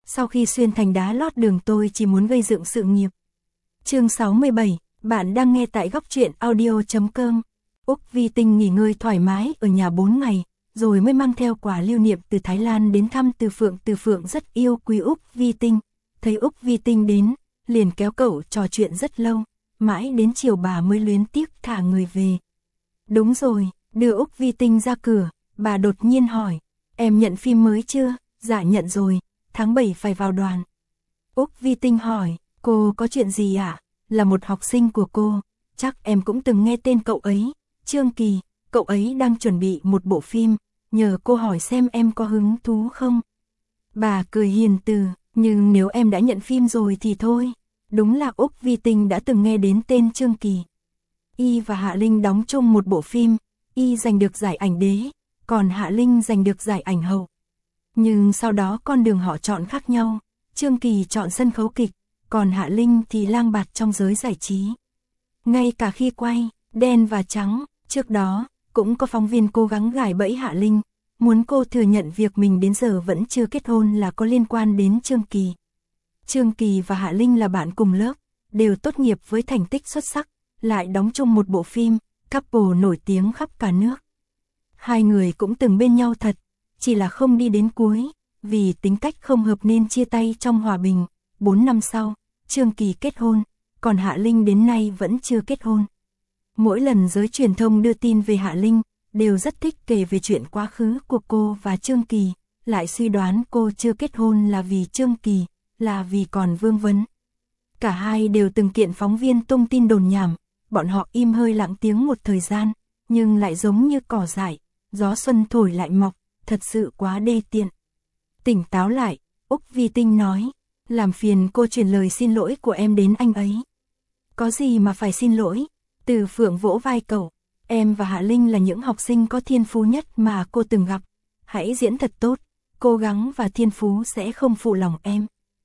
sau khi xuyên thành đá lót đường tôi chỉ muốn gây dựng sự nghiệp. Chương 67, bạn đang nghe tại góc truyện audio.com. Úc Vi Tinh nghỉ ngơi thoải mái ở nhà 4 ngày, rồi mới mang theo quà lưu niệm từ Thái Lan đến thăm Từ Phượng. Từ Phượng rất yêu quý Úc Vi Tinh, thấy Úc Vi Tinh đến, liền kéo cậu trò chuyện rất lâu, mãi đến chiều bà mới luyến tiếc thả người về. Đúng rồi, đưa Úc Vi Tinh ra cửa, bà đột nhiên hỏi, em nhận phim mới chưa? Dạ nhận rồi, tháng 7 phải vào đoàn. Úc Vi Tinh hỏi, cô có chuyện gì ạ? Là một học sinh của cô, chắc em cũng từng nghe tên cậu ấy, Trương Kỳ, cậu ấy đang chuẩn bị một bộ phim, nhờ cô hỏi xem em có hứng thú không? Bà cười hiền từ, nhưng nếu em đã nhận phim rồi thì thôi. Đúng là Úc Vi Tinh đã từng nghe đến tên Trương Kỳ. Y và Hạ Linh đóng chung một bộ phim, Y giành được giải ảnh đế, còn Hạ Linh giành được giải ảnh hậu. Nhưng sau đó con đường họ chọn khác nhau, Trương Kỳ chọn sân khấu kịch, còn Hạ Linh thì lang bạt trong giới giải trí. Ngay cả khi quay Đen và Trắng, trước đó, cũng có phóng viên cố gắng gài bẫy Hạ Linh, muốn cô thừa nhận việc mình đến giờ vẫn chưa kết hôn là có liên quan đến Trương Kỳ. Trương Kỳ và Hạ Linh là bạn cùng lớp, đều tốt nghiệp với thành tích xuất sắc, lại đóng chung một bộ phim, couple nổi tiếng khắp cả nước. Hai người cũng từng bên nhau thật, chỉ là không đi đến cuối, vì tính cách không hợp nên chia tay trong hòa bình. 4 năm sau, Trương Kỳ kết hôn, còn Hạ Linh đến nay vẫn chưa kết hôn. Mỗi lần giới truyền thông đưa tin về Hạ Linh, đều rất thích kể về chuyện quá khứ của cô và Trương Kỳ, lại suy đoán cô chưa kết hôn là vì Trương Kỳ, là vì còn vương vấn. Cả hai đều từng kiện phóng viên tung tin đồn nhảm, bọn họ im hơi lặng tiếng một thời gian, nhưng lại giống như cỏ dại, gió xuân thổi lại mọc, thật sự quá đê tiện. Tỉnh táo lại, Úc Vi Tinh nói, làm phiền cô truyền lời xin lỗi của em đến anh ấy. Có gì mà phải xin lỗi? Từ Phượng vỗ vai cậu, em và Hạ Linh là những học sinh có thiên phú nhất mà cô từng gặp. Hãy diễn thật tốt, cố gắng và thiên phú sẽ không phụ lòng em.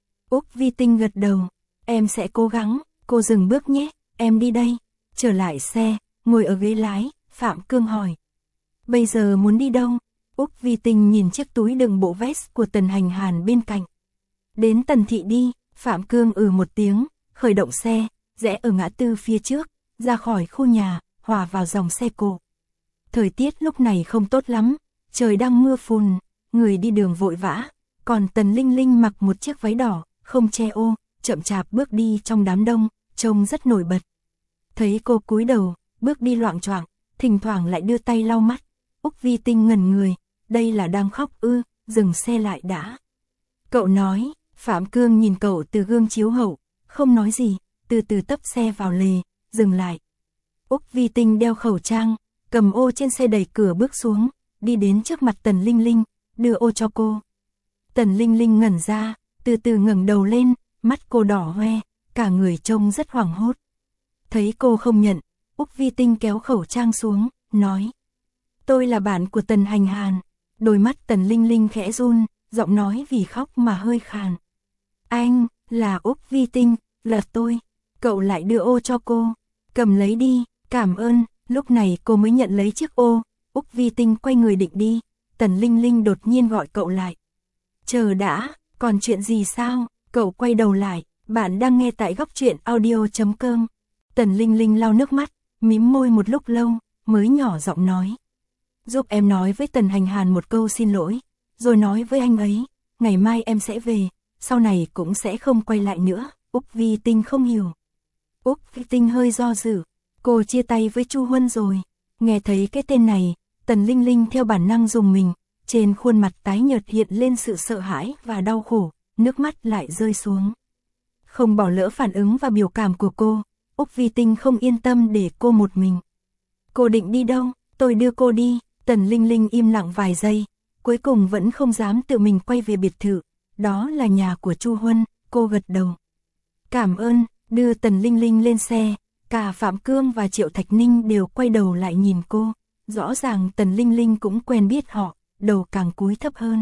Úc Vi Tinh gật đầu, em sẽ cố gắng, cô dừng bước nhé, em đi đây. Trở lại xe, ngồi ở ghế lái, Phạm Cương hỏi. Bây giờ muốn đi đâu? Úc Vi Tinh nhìn chiếc túi đựng bộ vest của Tần Hành Hàn bên cạnh. Đến Tần Thị đi, Phạm Cương một tiếng, khởi động xe, rẽ ở ngã tư phía trước, ra khỏi khu nhà, hòa vào dòng xe cộ. Thời tiết lúc này không tốt lắm, trời đang mưa phùn, người đi đường vội vã, còn Tần Linh Linh mặc một chiếc váy đỏ, không che ô, chậm chạp bước đi trong đám đông, trông rất nổi bật. Thấy cô cúi đầu, bước đi loạng choạng, thỉnh thoảng lại đưa tay lau mắt, Úc Vi Tinh ngẩn người, đây là đang khóc ư? Dừng xe lại đã. Cậu nói. Phạm Cương nhìn cậu từ gương chiếu hậu, không nói gì, từ từ tấp xe vào lề, dừng lại. Úc Vi Tinh đeo khẩu trang, cầm ô trên xe đẩy cửa bước xuống, đi đến trước mặt Tần Linh Linh, đưa ô cho cô. Tần Linh Linh ngẩn ra, từ từ ngẩng đầu lên, mắt cô đỏ hoe, cả người trông rất hoảng hốt. Thấy cô không nhận, Úc Vi Tinh kéo khẩu trang xuống, nói. Tôi là bạn của Tần Hành Hàn. Đôi mắt Tần Linh Linh khẽ run, giọng nói vì khóc mà hơi khàn. Anh, là Úc Vi Tinh, là tôi. Cậu lại đưa ô cho cô. Cầm lấy đi, cảm ơn. Lúc này cô mới nhận lấy chiếc ô. Úc Vi Tinh quay người định đi. Tần Linh Linh đột nhiên gọi cậu lại. Chờ đã, còn chuyện gì sao? Cậu quay đầu lại, bạn đang nghe tại góc truyện audio.com. Tần Linh Linh lau nước mắt, mím môi một lúc lâu, mới nhỏ giọng nói. Giúp em nói với Tần Hành Hàn một câu xin lỗi, rồi nói với anh ấy, ngày mai em sẽ về, sau này cũng sẽ không quay lại nữa. Úc Vi Tinh không hiểu. Úc Vi Tinh hơi do dự, cô chia tay với Chu Huân rồi. Nghe thấy cái tên này, Tần Linh Linh theo bản năng rùng mình, trên khuôn mặt tái nhợt hiện lên sự sợ hãi và đau khổ, nước mắt lại rơi xuống. Không bỏ lỡ phản ứng và biểu cảm của cô, Úc Vi Tinh không yên tâm để cô một mình. Cô định đi đâu? Tôi đưa cô đi. Tần Linh Linh im lặng vài giây, cuối cùng vẫn không dám tự mình quay về biệt thự, đó là nhà của Chu Huân, cô gật đầu. Cảm ơn, đưa Tần Linh Linh lên xe, cả Phạm Cương và Triệu Thạch Ninh đều quay đầu lại nhìn cô, rõ ràng Tần Linh Linh cũng quen biết họ, đầu càng cúi thấp hơn.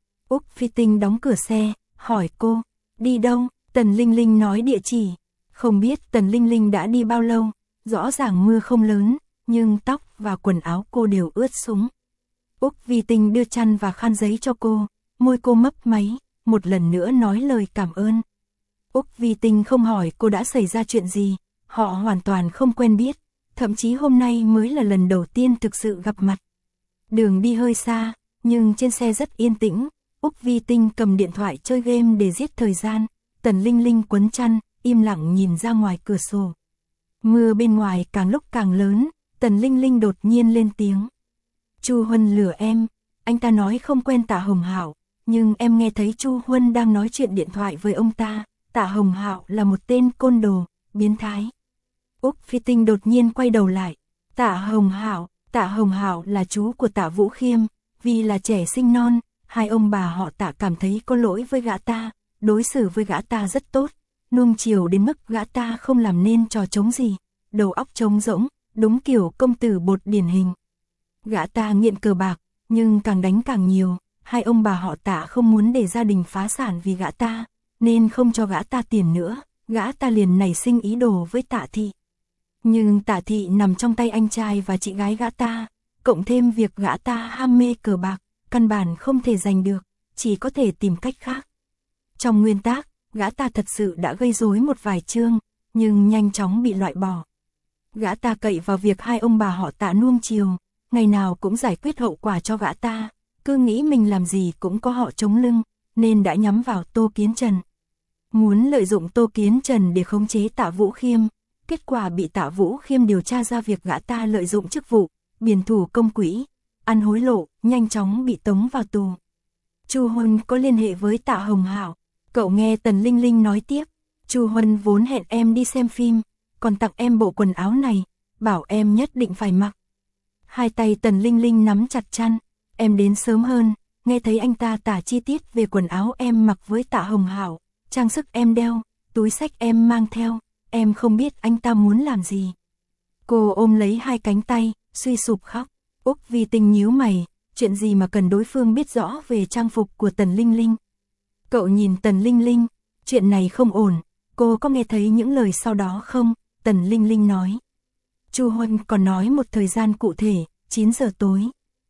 Úc Vi Tinh đóng cửa xe, hỏi cô, đi đâu? Tần Linh Linh nói địa chỉ, không biết Tần Linh Linh đã đi bao lâu, rõ ràng mưa không lớn, nhưng tóc và quần áo cô đều ướt sũng. Úc Vi Tinh đưa chăn và khăn giấy cho cô, môi cô mấp máy, một lần nữa nói lời cảm ơn. Úc Vi Tinh không hỏi cô đã xảy ra chuyện gì, họ hoàn toàn không quen biết, thậm chí hôm nay mới là lần đầu tiên thực sự gặp mặt. Đường đi hơi xa, nhưng trên xe rất yên tĩnh, Úc Vi Tinh cầm điện thoại chơi game để giết thời gian, Tần Linh Linh quấn chăn, im lặng nhìn ra ngoài cửa sổ. Mưa bên ngoài càng lúc càng lớn, Tần Linh Linh đột nhiên lên tiếng. Chu Huân lừa em, anh ta nói không quen Tạ Hồng Hạo, nhưng em nghe thấy Chu Huân đang nói chuyện điện thoại với ông ta, Tạ Hồng Hạo là một tên côn đồ, biến thái. Úc Phi Tinh đột nhiên quay đầu lại, Tạ Hồng Hạo là chú của Tạ Vũ Khiêm, vì là trẻ sinh non, hai ông bà họ Tạ cảm thấy có lỗi với gã ta, đối xử với gã ta rất tốt, nuông chiều đến mức gã ta không làm nên trò trống gì, đầu óc trống rỗng, đúng kiểu công tử bột điển hình. Gã ta nghiện cờ bạc, nhưng càng đánh càng nhiều, hai ông bà họ Tạ không muốn để gia đình phá sản vì gã ta, nên không cho gã ta tiền nữa, gã ta liền nảy sinh ý đồ với Tạ Thị. Nhưng Tạ Thị nằm trong tay anh trai và chị gái gã ta, cộng thêm việc gã ta ham mê cờ bạc, căn bản không thể giành được, chỉ có thể tìm cách khác. Trong nguyên tắc, gã ta thật sự đã gây rối một vài chương, nhưng nhanh chóng bị loại bỏ. Gã ta cậy vào việc hai ông bà họ Tạ nuông chiều, ngày nào cũng giải quyết hậu quả cho gã ta, cứ nghĩ mình làm gì cũng có họ chống lưng, nên đã nhắm vào Tô Kiến Trần. Muốn lợi dụng Tô Kiến Trần để khống chế Tạ Vũ Khiêm, kết quả bị Tạ Vũ Khiêm điều tra ra việc gã ta lợi dụng chức vụ, biển thủ công quỹ, ăn hối lộ, nhanh chóng bị tống vào tù. Chu Huân có liên hệ với Tạ Hồng Hạo, cậu nghe Tần Linh Linh nói tiếp, Chu Huân vốn hẹn em đi xem phim, còn tặng em bộ quần áo này, bảo em nhất định phải mặc. Hai tay Tần Linh Linh nắm chặt chăn, em đến sớm hơn, nghe thấy anh ta tả chi tiết về quần áo em mặc với Tạ Hồng Hạo, trang sức em đeo, túi xách em mang theo, em không biết anh ta muốn làm gì. Cô ôm lấy hai cánh tay, suy sụp khóc. Úc Vi Tinh nhíu mày, chuyện gì mà cần đối phương biết rõ về trang phục của Tần Linh Linh. Cậu nhìn Tần Linh Linh, chuyện này không ổn, cô có nghe thấy những lời sau đó không? Tần Linh Linh nói. Chu Huân còn nói một thời gian cụ thể, 9 giờ tối.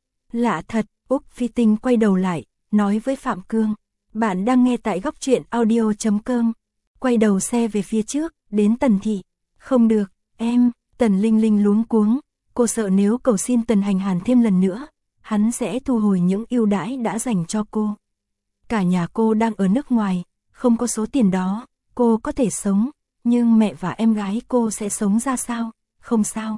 Lạ thật, Úc Phi Tinh quay đầu lại, nói với Phạm Cương. Bạn đang nghe tại góc truyện audio.com. Quay đầu xe về phía trước, đến Tần Thị. Không được, em, Tần Linh Linh luống cuống. Cô sợ nếu cầu xin Tần Hành Hàn thêm lần nữa, hắn sẽ thu hồi những ưu đãi đã dành cho cô. Cả nhà cô đang ở nước ngoài, không có số tiền đó, cô có thể sống, nhưng mẹ và em gái cô sẽ sống ra sao? Không sao.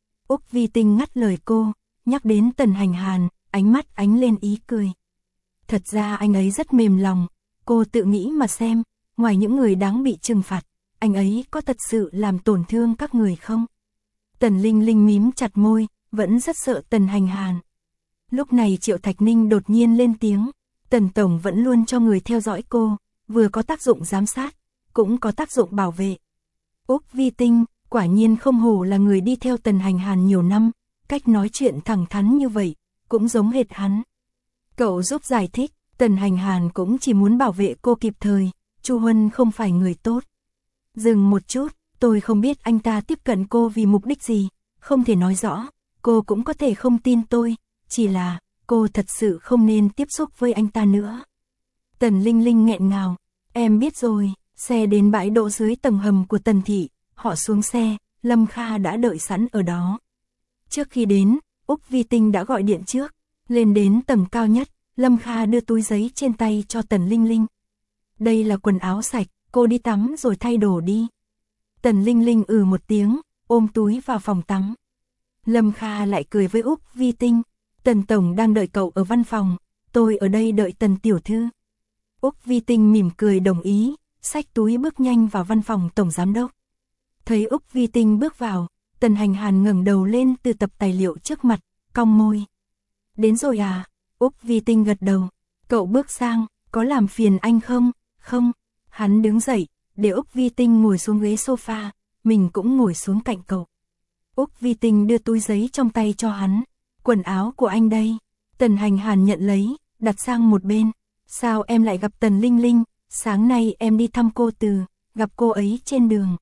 Úc Vi Tinh ngắt lời cô, nhắc đến Tần Hành Hàn, ánh mắt ánh lên ý cười. Thật ra anh ấy rất mềm lòng, cô tự nghĩ mà xem, ngoài những người đáng bị trừng phạt, anh ấy có thật sự làm tổn thương các người không? Tần Linh Linh mím chặt môi, vẫn rất sợ Tần Hành Hàn. Lúc này Triệu Thạch Ninh đột nhiên lên tiếng, Tần Tổng vẫn luôn cho người theo dõi cô, vừa có tác dụng giám sát, cũng có tác dụng bảo vệ. Úc Vi Tinh, quả nhiên không hổ là người đi theo Tần Hành Hàn nhiều năm, cách nói chuyện thẳng thắn như vậy, cũng giống hệt hắn. Cậu giúp giải thích, Tần Hành Hàn cũng chỉ muốn bảo vệ cô kịp thời, Chu Huân không phải người tốt. Dừng một chút, tôi không biết anh ta tiếp cận cô vì mục đích gì, không thể nói rõ, cô cũng có thể không tin tôi, chỉ là cô thật sự không nên tiếp xúc với anh ta nữa. Tần Linh Linh nghẹn ngào, em biết rồi. Xe đến bãi đỗ dưới tầng hầm của Tần Thị, họ xuống xe, Lâm Kha đã đợi sẵn ở đó. Trước khi đến, Úc Vi Tinh đã gọi điện trước, lên đến tầng cao nhất, Lâm Kha đưa túi giấy trên tay cho Tần Linh Linh. Đây là quần áo sạch, cô đi tắm rồi thay đồ đi. Tần Linh Linh một tiếng, ôm túi vào phòng tắm. Lâm Kha lại cười với Úc Vi Tinh, Tần Tổng đang đợi cậu ở văn phòng, tôi ở đây đợi Tần Tiểu Thư. Úc Vi Tinh mỉm cười đồng ý, xách túi bước nhanh vào văn phòng Tổng Giám Đốc. Thấy Úc Vi Tinh bước vào, Tần Hành Hàn ngẩng đầu lên từ tập tài liệu trước mặt, cong môi. Đến rồi à? Úc Vi Tinh gật đầu. Cậu bước sang, có làm phiền anh không? Không. Hắn đứng dậy, để Úc Vi Tinh ngồi xuống ghế sofa, mình cũng ngồi xuống cạnh cậu. Úc Vi Tinh đưa túi giấy trong tay cho hắn. Quần áo của anh đây. Tần Hành Hàn nhận lấy, đặt sang một bên. Sao em lại gặp Tần Linh Linh? Sáng nay em đi thăm cô Từ, gặp cô ấy trên đường.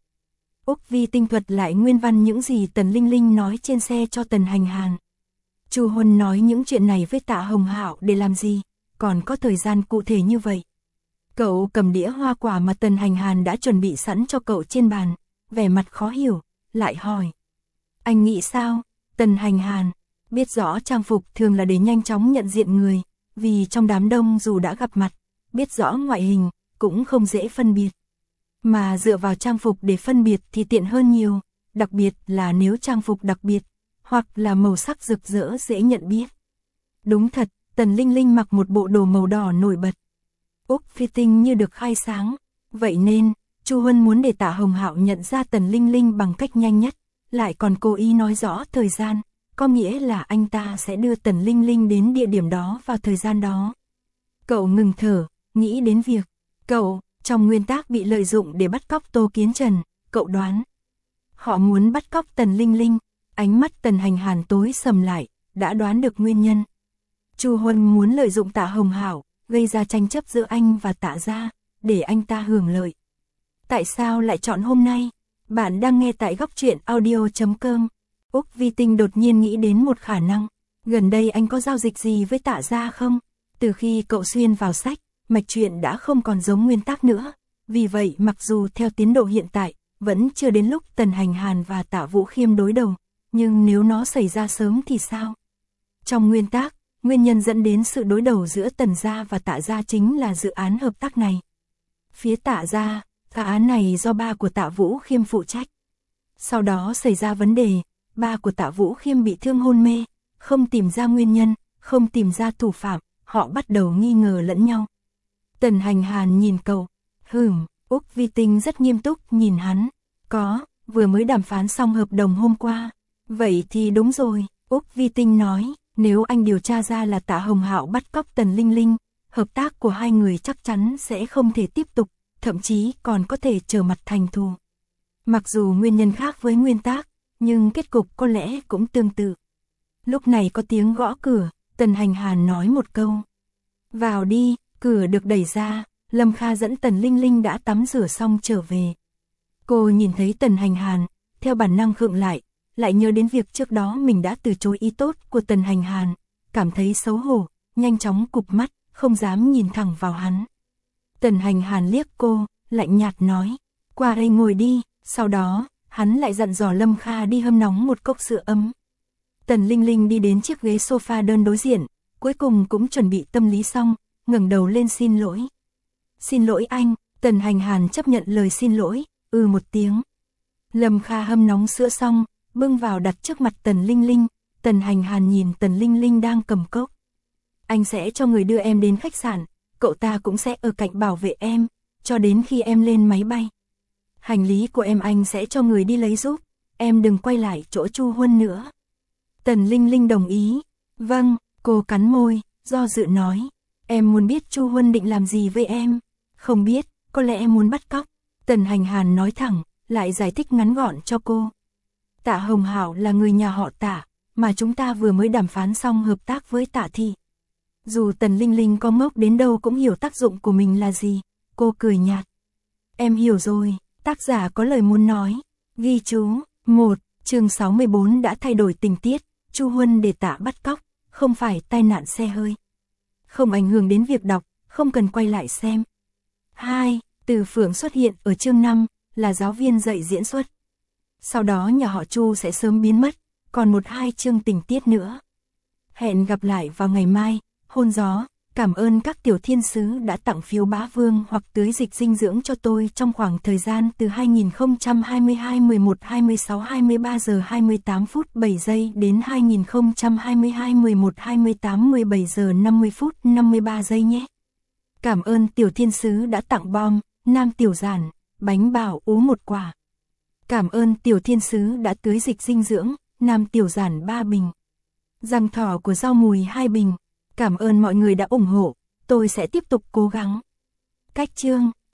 Úc Vi Tinh thuật lại nguyên văn những gì Tần Linh Linh nói trên xe cho Tần Hành Hàn. Chu Huân nói những chuyện này với Tạ Hồng Hạo để làm gì, còn có thời gian cụ thể như vậy. Cậu cầm đĩa hoa quả mà Tần Hành Hàn đã chuẩn bị sẵn cho cậu trên bàn, vẻ mặt khó hiểu, lại hỏi. Anh nghĩ sao? Tần Hành Hàn biết rõ trang phục thường là để nhanh chóng nhận diện người, vì trong đám đông dù đã gặp mặt, biết rõ ngoại hình, cũng không dễ phân biệt. Mà dựa vào trang phục để phân biệt thì tiện hơn nhiều, đặc biệt là nếu trang phục đặc biệt, hoặc là màu sắc rực rỡ dễ nhận biết. Đúng thật, Tần Linh Linh mặc một bộ đồ màu đỏ nổi bật. Úc Phi Tinh như được khai sáng, vậy nên, Chu Huân muốn để Tạ Hồng Hạo nhận ra Tần Linh Linh bằng cách nhanh nhất, lại còn cố ý nói rõ thời gian, có nghĩa là anh ta sẽ đưa Tần Linh Linh đến địa điểm đó vào thời gian đó. Cậu ngừng thở, nghĩ đến việc, cậu, trong nguyên tắc bị lợi dụng để bắt cóc Tô Kiến Trần, cậu đoán. Họ muốn bắt cóc Tần Linh Linh, ánh mắt Tần Hành Hàn tối sầm lại, đã đoán được nguyên nhân. Chu Huân muốn lợi dụng Tạ Hồng Hạo, gây ra tranh chấp giữa anh và Tạ gia, để anh ta hưởng lợi. Tại sao lại chọn hôm nay? Bạn đang nghe tại góc truyện audio.com. Úc Vi Tinh đột nhiên nghĩ đến một khả năng. Gần đây anh có giao dịch gì với Tạ gia không? Từ khi cậu xuyên vào sách, mạch truyện đã không còn giống nguyên tắc nữa. Vì vậy mặc dù theo tiến độ hiện tại, vẫn chưa đến lúc Tần Hành Hàn và Tạ Vũ Khiêm đối đầu. Nhưng nếu nó xảy ra sớm thì sao? Trong nguyên tắc, nguyên nhân dẫn đến sự đối đầu giữa Tần gia và Tạ gia chính là dự án hợp tác này. Phía Tạ gia, dự án này do ba của Tạ Vũ Khiêm phụ trách. Sau đó xảy ra vấn đề, ba của Tạ Vũ Khiêm bị thương hôn mê, không tìm ra nguyên nhân, không tìm ra thủ phạm, họ bắt đầu nghi ngờ lẫn nhau. Tần Hành Hàn nhìn cậu, Úc Vi Tinh rất nghiêm túc nhìn hắn. Có, vừa mới đàm phán xong hợp đồng hôm qua. Vậy thì đúng rồi, Úc Vi Tinh nói, nếu anh điều tra ra là Tạ Hồng Hạo bắt cóc Tần Linh Linh, hợp tác của hai người chắc chắn sẽ không thể tiếp tục, thậm chí còn có thể trở mặt thành thù. Mặc dù nguyên nhân khác với nguyên tắc, nhưng kết cục có lẽ cũng tương tự. Lúc này có tiếng gõ cửa, Tần Hành Hàn nói một câu. Vào đi, cửa được đẩy ra, Lâm Kha dẫn Tần Linh Linh đã tắm rửa xong trở về. Cô nhìn thấy Tần Hành Hàn, theo bản năng khựng lại nhớ đến việc trước đó mình đã từ chối ý tốt của Tần Hành Hàn, cảm thấy xấu hổ, nhanh chóng cụp mắt, không dám nhìn thẳng vào hắn. Tần Hành Hàn liếc cô, lạnh nhạt nói, qua đây ngồi đi, sau đó, hắn lại dặn dò Lâm Kha đi hâm nóng một cốc sữa ấm. Tần Linh Linh đi đến chiếc ghế sofa đơn đối diện, cuối cùng cũng chuẩn bị tâm lý xong, ngẩng đầu lên xin lỗi. Xin lỗi anh, Tần Hành Hàn chấp nhận lời xin lỗi, một tiếng. Lâm Kha hâm nóng sữa xong, bưng vào đặt trước mặt Tần Linh Linh, Tần Hành Hàn nhìn Tần Linh Linh đang cầm cốc. Anh sẽ cho người đưa em đến khách sạn, cậu ta cũng sẽ ở cạnh bảo vệ em, cho đến khi em lên máy bay. Hành lý của em anh sẽ cho người đi lấy giúp, em đừng quay lại chỗ Chu Huân nữa. Tần Linh Linh đồng ý. Vâng, cô cắn môi, do dự nói. Em muốn biết Chu Huân định làm gì với em. Không biết, có lẽ em muốn bắt cóc. Tần Hành Hàn nói thẳng, lại giải thích ngắn gọn cho cô. Tạ Hồng Hạo là người nhà họ Tạ, mà chúng ta vừa mới đàm phán xong hợp tác với Tạ Thị. Dù Tần Linh Linh có ngốc đến đâu cũng hiểu tác dụng của mình là gì. Cô cười nhạt. Em hiểu rồi, tác giả có lời muốn nói. Ghi chú, 1, chương 64 đã thay đổi tình tiết, Chu Huân để Tạ bắt cóc, không phải tai nạn xe hơi. Không ảnh hưởng đến việc đọc, không cần quay lại xem. 2, Từ Phượng xuất hiện ở chương 5, là giáo viên dạy diễn xuất. Sau đó nhà họ Chu sẽ sớm biến mất, còn 1-2 chương tình tiết nữa. Hẹn gặp lại vào ngày mai, hôn gió. Cảm ơn các tiểu thiên sứ đã tặng phiếu bá vương hoặc tưới dịch dinh dưỡng cho tôi trong khoảng thời gian từ 2022 11 26 23 giờ 28 phút 7 giây đến 2022 11 28 17 giờ 50 phút 53 giây nhé. Cảm ơn tiểu thiên sứ đã tặng bom, nam tiểu giản, bánh bảo ú 1 quả. Cảm ơn tiểu thiên sứ đã tưới dịch dinh dưỡng, nam tiểu giản 3 bình. Răng thỏ của rau mùi 2 bình. Cảm ơn mọi người đã ủng hộ, tôi sẽ tiếp tục cố gắng. Cách chương